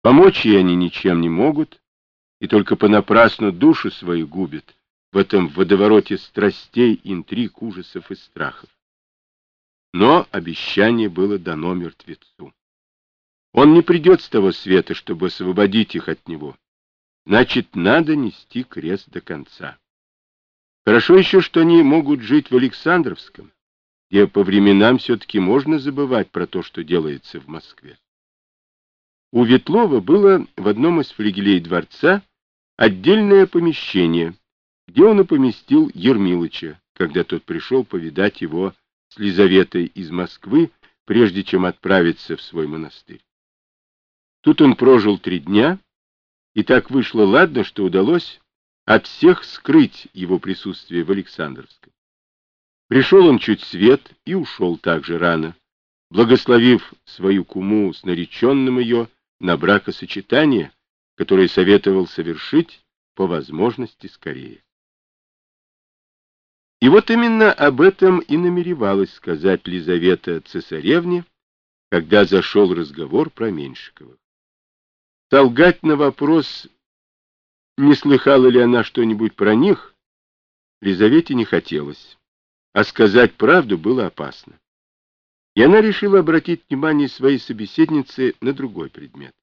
Помочь ей они ничем не могут, и только понапрасну душу свою губят в этом водовороте страстей, интриг, ужасов и страхов. Но обещание было дано мертвецу. Он не придет с того света, чтобы освободить их от него. Значит, надо нести крест до конца. Хорошо еще, что они могут жить в Александровском, где по временам все-таки можно забывать про то, что делается в Москве. У Ветлова было в одном из флигелей дворца отдельное помещение, где он и поместил Ермилыча, когда тот пришел повидать его с Лизаветой из Москвы, прежде чем отправиться в свой монастырь. Тут он прожил 3 дня, и так вышло ладно, что удалось от всех скрыть его присутствие в Александровском. Пришел он чуть свет и ушел так же рано, благословив свою куму с нареченным ее на бракосочетание, которое советовал совершить по возможности скорее. И вот именно об этом и намеревалась сказать Лизавета цесаревне, когда зашел разговор про Меньшиковых. Солгать на вопрос, не слыхала ли она что-нибудь про них, Лизавете не хотелось, а сказать правду было опасно. И она решила обратить внимание своей собеседницы на другой предмет.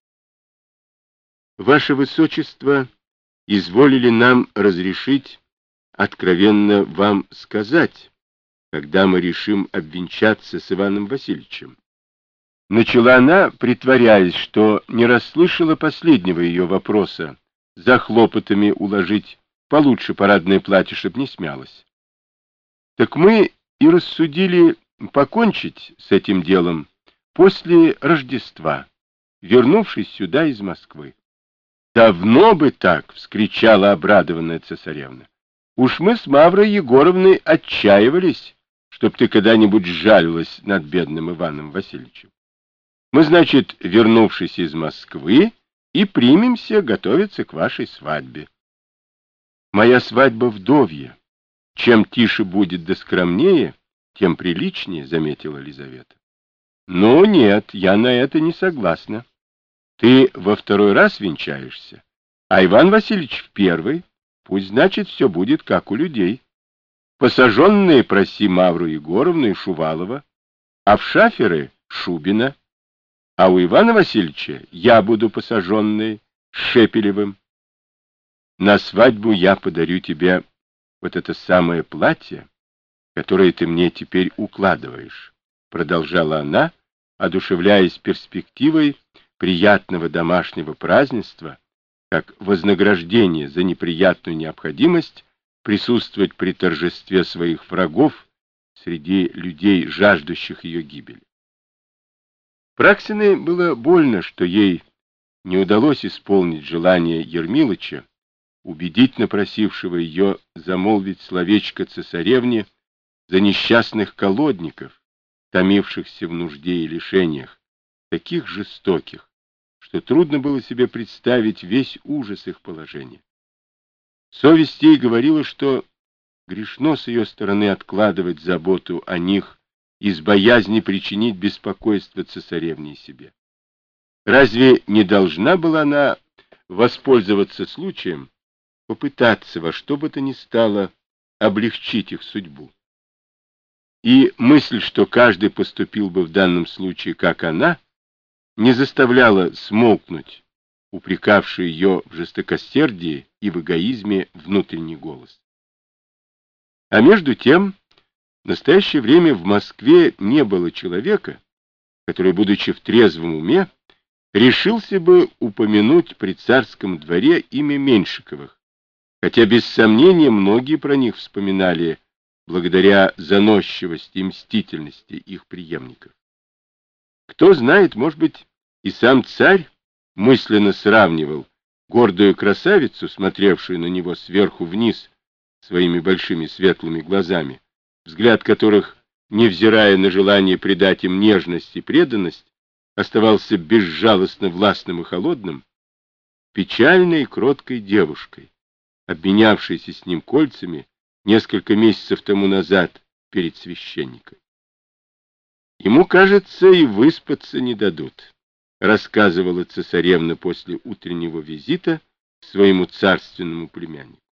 «Ваше Высочество изволили нам разрешить откровенно вам сказать, когда мы решим обвенчаться с Иваном Васильевичем». Начала она, притворяясь, что не расслышала последнего ее вопроса, за хлопотами уложить получше парадное платье, чтоб не смялось. Так мы и рассудили покончить с этим делом после Рождества, вернувшись сюда из Москвы. «Давно бы так!» — вскричала обрадованная цесаревна. «Уж мы с Маврой Егоровной отчаивались, чтоб ты когда-нибудь сжалилась над бедным Иваном Васильевичем. Мы, значит, вернувшись из Москвы, и примемся готовиться к вашей свадьбе». «Моя свадьба вдовья. Чем тише будет да скромнее, тем приличнее», — заметила Лизавета. «Ну нет, я на это не согласна. Ты во 2-й раз венчаешься, а Иван Васильевич в 1-й. Пусть, значит, все будет как у людей. Посаженные проси Мавру Егоровну и Шувалова, а в шаферы — Шубина. А у Ивана Васильевича я буду посаженной с Шепелевым. На свадьбу я подарю тебе вот это самое платье, которое ты мне теперь укладываешь», — продолжала она, одушевляясь перспективой приятного домашнего празднества, как вознаграждение за неприятную необходимость присутствовать при торжестве своих врагов среди людей, жаждущих ее гибели. Праксиной было больно, что ей не удалось исполнить желание Ермилыча, убедить напросившего ее замолвить словечко цесаревне за несчастных колодников, томившихся в нужде и лишениях, таких жестоких, что трудно было себе представить весь ужас их положения. Совесть ей говорила, что грешно с ее стороны откладывать заботу о них из боязни причинить беспокойство цесаревне и себе. Разве не должна была она воспользоваться случаем, попытаться во что бы то ни стало облегчить их судьбу? И мысль, что каждый поступил бы в данном случае, как она, не заставляла смолкнуть упрекавший ее в жестокосердии и в эгоизме внутренний голос. А между тем, в настоящее время в Москве не было человека, который, будучи в трезвом уме, решился бы упомянуть при царском дворе имя Меньшиковых, хотя без сомнения многие про них вспоминали благодаря заносчивости и мстительности их преемников. Кто знает, может быть, и сам царь мысленно сравнивал гордую красавицу, смотревшую на него сверху вниз своими большими светлыми глазами, взгляд которых, невзирая на желание придать им нежность и преданность, оставался безжалостно властным и холодным, печальной и кроткой девушкой, обменявшейся с ним кольцами несколько месяцев тому назад перед священником. Ему, кажется, и выспаться не дадут. рассказывала цесаревна после утреннего визита к своему царственному племяннику.